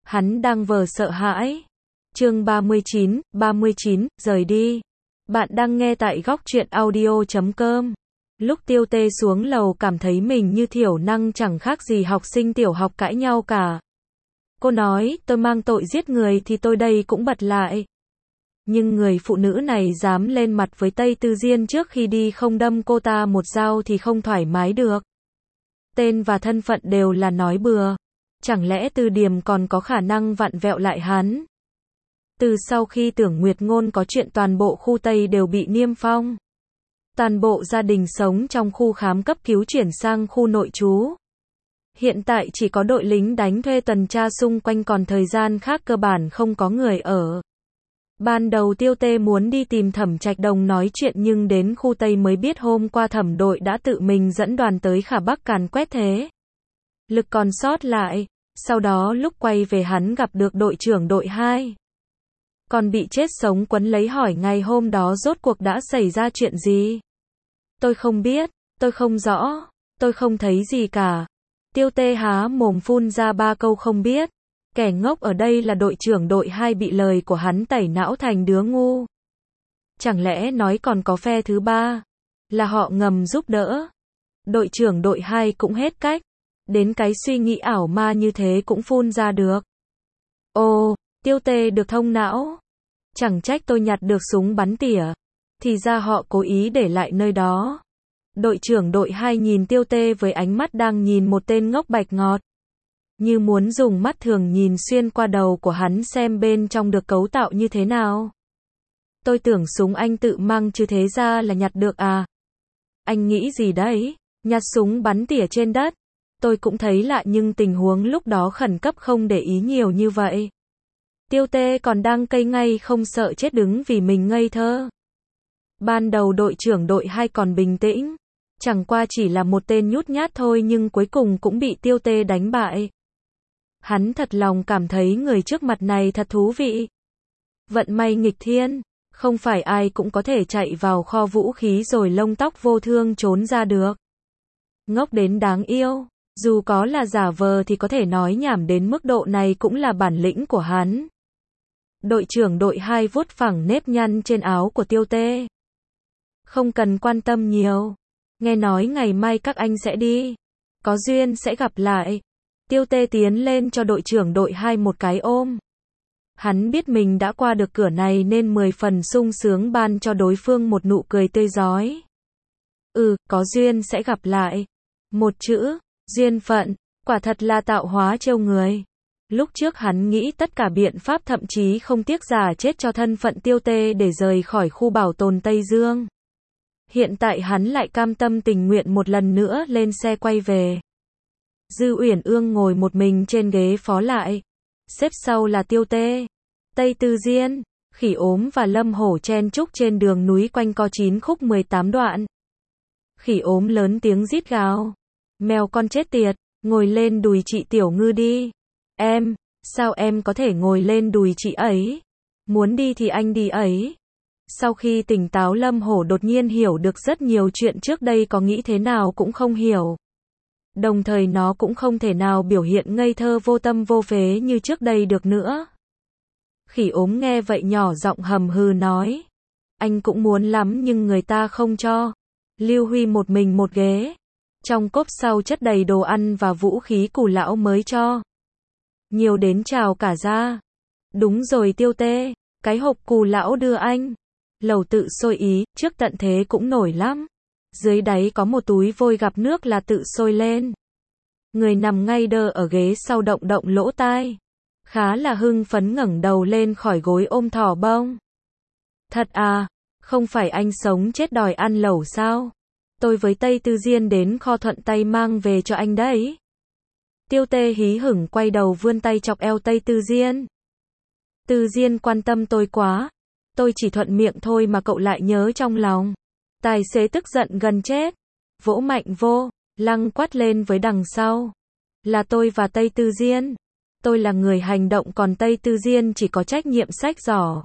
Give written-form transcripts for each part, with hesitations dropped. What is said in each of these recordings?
Hắn đang vờ sợ hãi. Chương 39, rời đi. Bạn đang nghe tại góc truyện audio.com. Lúc Tiêu Tê xuống lầu cảm thấy mình như thiểu năng chẳng khác gì học sinh tiểu học cãi nhau cả. Cô nói, tôi mang tội giết người thì tôi đây cũng bật lại. Nhưng người phụ nữ này dám lên mặt với Tây Tư Diên trước khi đi không đâm cô ta một dao thì không thoải mái được. Tên và thân phận đều là nói bừa. Chẳng lẽ Từ Điềm còn có khả năng vặn vẹo lại hắn? Từ sau khi Tưởng Nguyệt Ngôn có chuyện toàn bộ khu Tây đều bị niêm phong. Toàn bộ gia đình sống trong khu khám cấp cứu chuyển sang khu nội trú. Hiện tại chỉ có đội lính đánh thuê tuần tra xung quanh còn thời gian khác cơ bản không có người ở. Ban đầu Tiêu Tê muốn đi tìm Thẩm Trạch Đồng nói chuyện nhưng đến khu Tây mới biết hôm qua Thẩm đội đã tự mình dẫn đoàn tới Khả Bắc càn quét thế lực còn sót lại. Sau đó lúc quay về hắn gặp được đội trưởng đội 2. Còn bị chết sống quấn lấy hỏi ngày hôm đó rốt cuộc đã xảy ra chuyện gì. Tôi không biết, tôi không rõ, tôi không thấy gì cả. Tiêu Tê há mồm phun ra 3 câu không biết. Kẻ ngốc ở đây là đội trưởng đội 2 bị lời của hắn tẩy não thành đứa ngu. Chẳng lẽ nói còn có phe thứ 3? Là họ ngầm giúp đỡ. Đội trưởng đội 2 cũng hết cách. Đến cái suy nghĩ ảo ma như thế cũng phun ra được. Ồ, Tiêu Tê được thông não. Chẳng trách tôi nhặt được súng bắn tỉa. Thì ra họ cố ý để lại nơi đó. Đội trưởng đội 2 nhìn Tiêu Tê với ánh mắt đang nhìn một tên ngốc bạch ngọt. Như muốn dùng mắt thường nhìn xuyên qua đầu của hắn xem bên trong được cấu tạo như thế nào. Tôi tưởng súng anh tự mang chứ thế ra là nhặt được à? Anh nghĩ gì đấy? Nhặt súng bắn tỉa trên đất. Tôi cũng thấy lạ nhưng tình huống lúc đó khẩn cấp không để ý nhiều như vậy. Tiêu Tê còn đang cây ngay không sợ chết đứng vì mình ngây thơ. Ban đầu đội trưởng đội 2 còn bình tĩnh. Chẳng qua chỉ là một tên nhút nhát thôi nhưng cuối cùng cũng bị Tiêu Tê đánh bại. Hắn thật lòng cảm thấy người trước mặt này thật thú vị. Vận may nghịch thiên. Không phải ai cũng có thể chạy vào kho vũ khí rồi lông tóc vô thương trốn ra được. Ngốc đến đáng yêu. Dù có là giả vờ thì có thể nói nhảm đến mức độ này cũng là bản lĩnh của hắn. Đội trưởng đội 2 vuốt phẳng nếp nhăn trên áo của Tiêu Tê. Không cần quan tâm nhiều. Nghe nói ngày mai các anh sẽ đi. Có duyên sẽ gặp lại. Tiêu Tê tiến lên cho đội trưởng đội 2 một cái ôm. Hắn biết mình đã qua được cửa này nên 10 phần sung sướng ban cho đối phương một nụ cười tươi rói. Có duyên sẽ gặp lại. Một chữ, duyên phận, quả thật là tạo hóa trêu người. Lúc trước hắn nghĩ tất cả biện pháp thậm chí không tiếc già chết cho thân phận Tiêu Tê để rời khỏi khu bảo tồn Tây Dương. Hiện tại hắn lại cam tâm tình nguyện một lần nữa lên xe quay về. Dư Uyển Ương ngồi một mình trên ghế phó lại. Xếp sau là Tiêu Tê, Tây Tư Diên, Khỉ Ốm và Lâm Hổ chen chúc trên đường núi quanh co 9 khúc 18 đoạn. Khỉ Ốm lớn tiếng rít gào. Mèo con chết tiệt, ngồi lên đùi chị Tiểu Ngư đi. Em, sao em có thể ngồi lên đùi chị ấy? Muốn đi thì anh đi ấy. Sau khi tỉnh táo Lâm Hổ đột nhiên hiểu được rất nhiều chuyện trước đây có nghĩ thế nào cũng không hiểu. Đồng thời nó cũng không thể nào biểu hiện ngây thơ vô tâm vô phế như trước đây được nữa. Khỉ Ốm nghe vậy nhỏ giọng hầm hừ nói. Anh cũng muốn lắm nhưng người ta không cho. Lưu Huy một mình một ghế. Trong cốp sau chất đầy đồ ăn và vũ khí Cù lão mới cho. Nhiều đến trào cả ra. Đúng rồi Tiêu Tê, cái hộp Cù lão đưa anh. Lẩu tự sôi ý, trước tận thế cũng nổi lắm. Dưới đáy có một túi vôi gặp nước là tự sôi lên. Người nằm ngay đơ ở ghế sau động động lỗ tai. Khá là hưng phấn ngẩng đầu lên khỏi gối ôm thỏ bông. Thật à, không phải anh sống chết đòi ăn lẩu sao? Tôi với Tây Tư Diên đến kho thuận tay mang về cho anh đấy. Tiêu Tê hí hửng quay đầu vươn tay chọc eo Tây Tư Diên. Tư Diên quan tâm tôi quá. Tôi chỉ thuận miệng thôi mà cậu lại nhớ trong lòng. Tài xế tức giận gần chết. Vỗ mạnh vô, lăng quát lên với đằng sau. Là tôi và Tây Tư Diên. Tôi là người hành động còn Tây Tư Diên chỉ có trách nhiệm xách giỏ.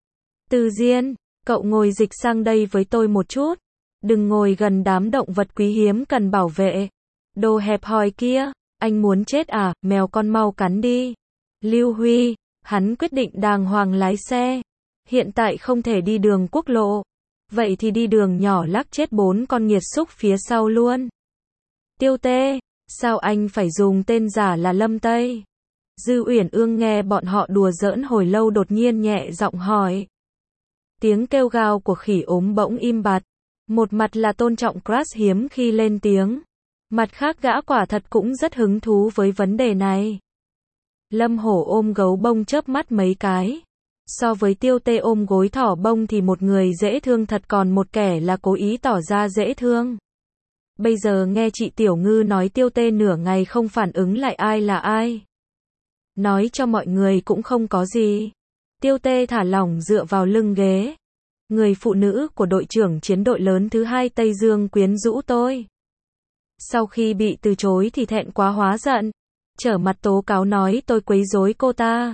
Tư Diên, cậu ngồi dịch sang đây với tôi một chút. Đừng ngồi gần đám động vật quý hiếm cần bảo vệ. Đồ hẹp hòi kia, anh muốn chết à, mèo con mau cắn đi. Lưu Huy, hắn quyết định đàng hoàng lái xe. Hiện tại không thể đi đường quốc lộ. Vậy thì đi đường nhỏ lắc chết 4 con nghiệt xúc phía sau luôn. Tiêu Tê, sao anh phải dùng tên giả là Lâm Tây? Dư Uyển Ương nghe bọn họ đùa giỡn hồi lâu đột nhiên nhẹ giọng hỏi. Tiếng kêu gào của khỉ ốm bỗng im bặt. Một mặt là tôn trọng Crush hiếm khi lên tiếng. Mặt khác gã quả thật cũng rất hứng thú với vấn đề này. Lâm Hổ ôm gấu bông chớp mắt mấy cái. So với Tiêu Tê ôm gối thỏ bông thì một người dễ thương thật còn một kẻ là cố ý tỏ ra dễ thương. Bây giờ nghe chị Tiểu Ngư nói Tiêu Tê nửa ngày không phản ứng lại ai là ai. Nói cho mọi người cũng không có gì. Tiêu Tê thả lỏng dựa vào lưng ghế. Người phụ nữ của đội trưởng chiến đội lớn thứ 2 Tây Dương quyến rũ tôi. Sau khi bị từ chối thì thẹn quá hóa giận. Trở mặt tố cáo nói tôi quấy rối cô ta.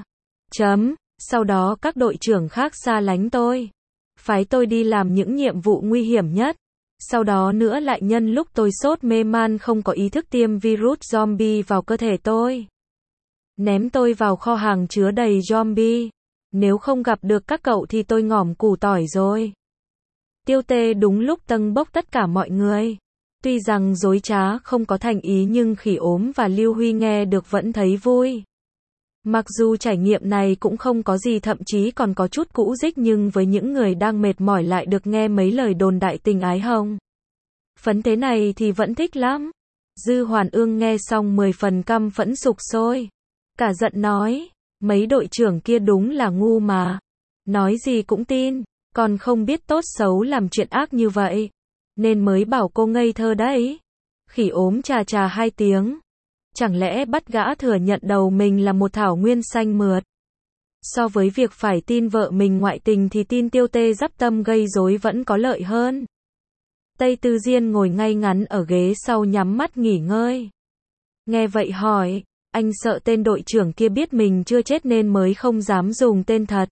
Sau đó các đội trưởng khác xa lánh tôi. Phái tôi đi làm những nhiệm vụ nguy hiểm nhất. Sau đó nữa lại nhân lúc tôi sốt mê man không có ý thức tiêm virus zombie vào cơ thể tôi. Ném tôi vào kho hàng chứa đầy zombie. Nếu không gặp được các cậu thì tôi ngỏm củ tỏi rồi. Tiêu Tê đúng lúc tâng bốc tất cả mọi người. Tuy rằng dối trá không có thành ý nhưng khỉ ốm và Lưu Huy nghe được vẫn thấy vui. Mặc dù trải nghiệm này cũng không có gì thậm chí còn có chút cũ rích nhưng với những người đang mệt mỏi lại được nghe mấy lời đồn đại tình ái hồng. Phấn thế này thì vẫn thích lắm. Dư Hoàn Ương nghe xong 10 phần căm phẫn sục sôi. Cả giận nói, mấy đội trưởng kia đúng là ngu mà. Nói gì cũng tin, còn không biết tốt xấu làm chuyện ác như vậy. Nên mới bảo cô ngây thơ đấy. Khỉ ốm chà chà 2 tiếng. Chẳng lẽ bắt gã thừa nhận đầu mình là một thảo nguyên xanh mượt. So với việc phải tin vợ mình ngoại tình thì tin Tiêu Tê dắp tâm gây rối vẫn có lợi hơn. Tây Tư Diên ngồi ngay ngắn ở ghế sau nhắm mắt nghỉ ngơi. Nghe vậy hỏi, anh sợ tên đội trưởng kia biết mình chưa chết nên mới không dám dùng tên thật.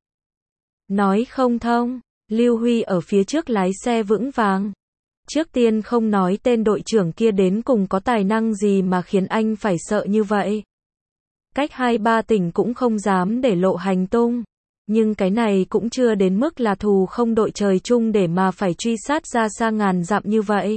Nói không thông, Lưu Huy ở phía trước lái xe vững vàng. Trước tiên không nói tên đội trưởng kia đến cùng có tài năng gì mà khiến anh phải sợ như vậy. Cách 2-3 tỉnh cũng không dám để lộ hành tung. Nhưng cái này cũng chưa đến mức là thù không đội trời chung để mà phải truy sát ra xa ngàn dặm như vậy.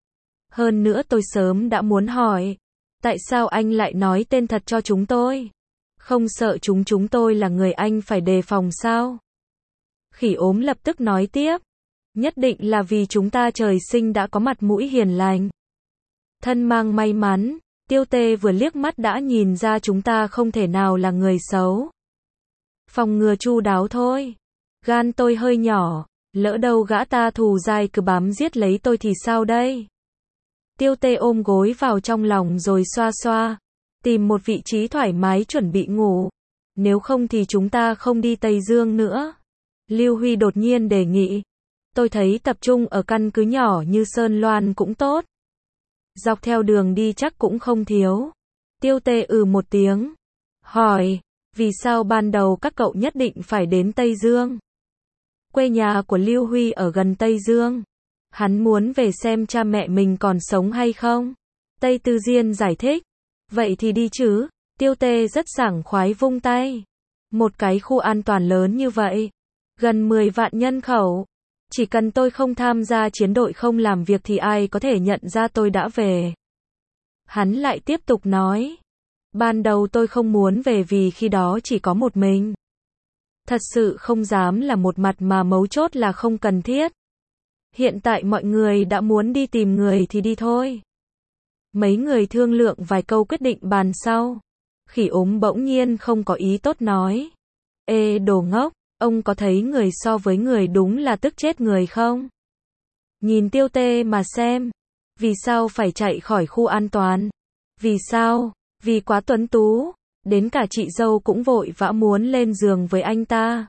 Hơn nữa tôi sớm đã muốn hỏi. Tại sao anh lại nói tên thật cho chúng tôi? Không sợ chúng tôi là người anh phải đề phòng sao? Khỉ ốm lập tức nói tiếp. Nhất định là vì chúng ta trời sinh đã có mặt mũi hiền lành. Thân mang may mắn, Tiêu Tê vừa liếc mắt đã nhìn ra chúng ta không thể nào là người xấu. Phòng ngừa chu đáo thôi. Gan tôi hơi nhỏ, lỡ đâu gã ta thù dai cứ bám giết lấy tôi thì sao đây? Tiêu Tê ôm gối vào trong lòng rồi xoa xoa, tìm một vị trí thoải mái chuẩn bị ngủ. Nếu không thì chúng ta không đi Tây Dương nữa. Lưu Huy đột nhiên đề nghị. Tôi thấy tập trung ở căn cứ nhỏ như Sơn Loan cũng tốt. Dọc theo đường đi chắc cũng không thiếu. Tiêu Tê một tiếng. Hỏi, vì sao ban đầu các cậu nhất định phải đến Tây Dương? Quê nhà của Lưu Huy ở gần Tây Dương. Hắn muốn về xem cha mẹ mình còn sống hay không. Tây Tư Diên giải thích. Vậy thì đi chứ. Tiêu Tê rất sảng khoái vung tay. Một cái khu an toàn lớn như vậy. Gần 10 vạn nhân khẩu. Chỉ cần tôi không tham gia chiến đội không làm việc thì ai có thể nhận ra tôi đã về. Hắn lại tiếp tục nói. Ban đầu tôi không muốn về vì khi đó chỉ có một mình. Thật sự không dám là một mặt mà mấu chốt là không cần thiết. Hiện tại mọi người đã muốn đi tìm người thì đi thôi. Mấy người thương lượng vài câu quyết định bàn sau. Khỉ ốm bỗng nhiên không có ý tốt nói. Ê đồ ngốc, ông có thấy người so với người đúng là tức chết người không? Nhìn Tiêu Tê mà xem. Vì sao phải chạy khỏi khu an toàn? Vì sao? Vì quá tuấn tú. Đến cả chị dâu cũng vội vã muốn lên giường với anh ta.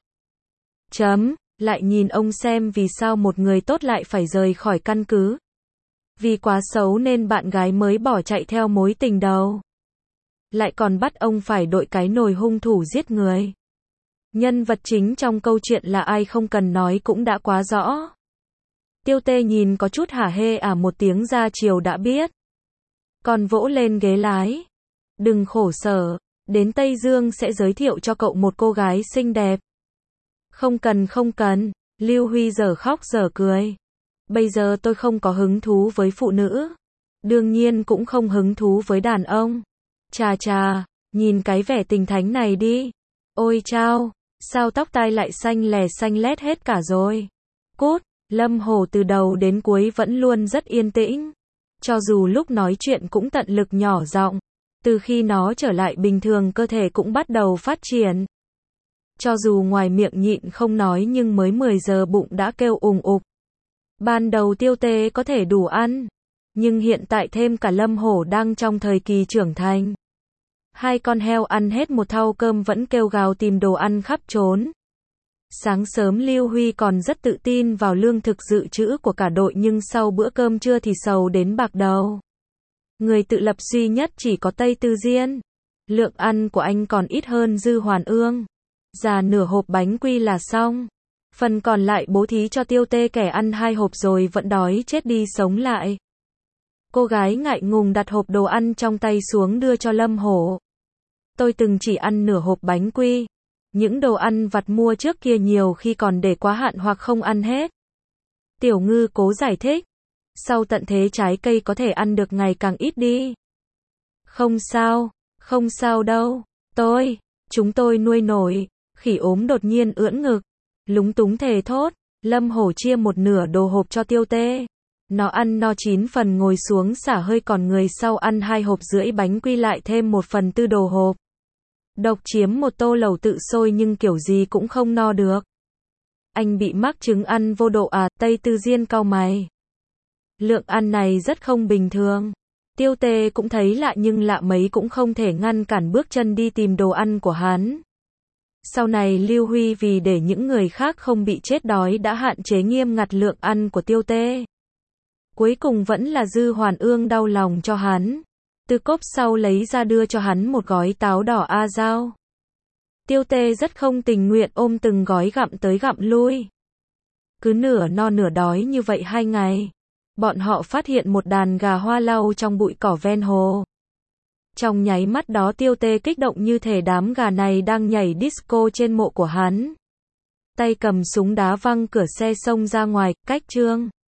Lại nhìn ông xem vì sao một người tốt lại phải rời khỏi căn cứ. Vì quá xấu nên bạn gái mới bỏ chạy theo mối tình đầu. Lại còn bắt ông phải đội cái nồi hung thủ giết người. Nhân vật chính trong câu chuyện là ai không cần nói cũng đã quá rõ. Tiêu Tê nhìn có chút hả hê một tiếng ra chiều đã biết. Còn vỗ lên ghế lái. Đừng khổ sở, Đến Tây Dương sẽ giới thiệu cho cậu một cô gái xinh đẹp. Không cần, Lưu Huy giờ khóc giờ cười. Bây giờ tôi không có hứng thú với phụ nữ. Đương nhiên cũng không hứng thú với đàn ông. Chà, nhìn cái vẻ tình thánh này đi. Ôi chao, sao tóc tai lại xanh lét hết cả rồi. Cút, Lâm Hổ từ đầu đến cuối vẫn luôn rất yên tĩnh. Cho dù lúc nói chuyện cũng tận lực nhỏ giọng. Từ khi nó trở lại bình thường cơ thể cũng bắt đầu phát triển. Cho dù ngoài miệng nhịn không nói nhưng mới 10 giờ bụng đã kêu ùng ục. Ban đầu Tiêu Tê có thể đủ ăn. Nhưng hiện tại thêm cả Lâm Hổ đang trong thời kỳ trưởng thành. Hai con heo ăn hết một thau cơm vẫn kêu gào tìm đồ ăn khắp trốn. Sáng sớm Lưu Huy còn rất tự tin vào lương thực dự trữ của cả đội nhưng sau bữa cơm trưa thì sầu đến bạc đầu. Người tự lập duy nhất chỉ có Tây Tư Diên. Lượng ăn của anh còn ít hơn Dư Hoàn Ương. Già nửa hộp bánh quy là xong. Phần còn lại bố thí cho Tiêu Tê kẻ ăn 2 hộp rồi vẫn đói chết đi sống lại. Cô gái ngại ngùng đặt hộp đồ ăn trong tay xuống đưa cho Lâm Hổ. Tôi từng chỉ ăn nửa hộp bánh quy. Những đồ ăn vặt mua trước kia nhiều khi còn để quá hạn hoặc không ăn hết. Tiểu Ngư cố giải thích. Sau tận thế trái cây có thể ăn được ngày càng ít đi. Không sao đâu. Chúng tôi nuôi nổi. Khỉ ốm đột nhiên ưỡn ngực. Lúng túng thề thốt. Lâm Hổ chia một nửa đồ hộp cho Tiêu Tê. Nó ăn no 9 phần ngồi xuống xả hơi còn người sau ăn 2 hộp rưỡi bánh quy lại thêm 1/4 đồ hộp. Độc chiếm một tô lẩu tự sôi nhưng kiểu gì cũng không no được. Anh bị mắc chứng ăn vô độ à, Tây Tư Diên cau mày. Lượng ăn này rất không bình thường. Tiêu Tê cũng thấy lạ nhưng lạ mấy cũng không thể ngăn cản bước chân đi tìm đồ ăn của hắn. Sau này Lưu Huy vì để những người khác không bị chết đói đã hạn chế nghiêm ngặt lượng ăn của Tiêu Tê. Cuối cùng vẫn là Dư Hoàn Ương đau lòng cho hắn. Từ cốp sau lấy ra đưa cho hắn một gói táo đỏ A Giao. Tiêu Tê rất không tình nguyện ôm từng gói gặm tới gặm lui. Cứ nửa no nửa đói như vậy 2 ngày. Bọn họ phát hiện một đàn gà hoa lau trong bụi cỏ ven hồ. Trong nháy mắt đó Tiêu Tê kích động như thể đám gà này đang nhảy disco trên mộ của hắn. Tay cầm súng đá văng cửa xe xông ra ngoài, cách Trương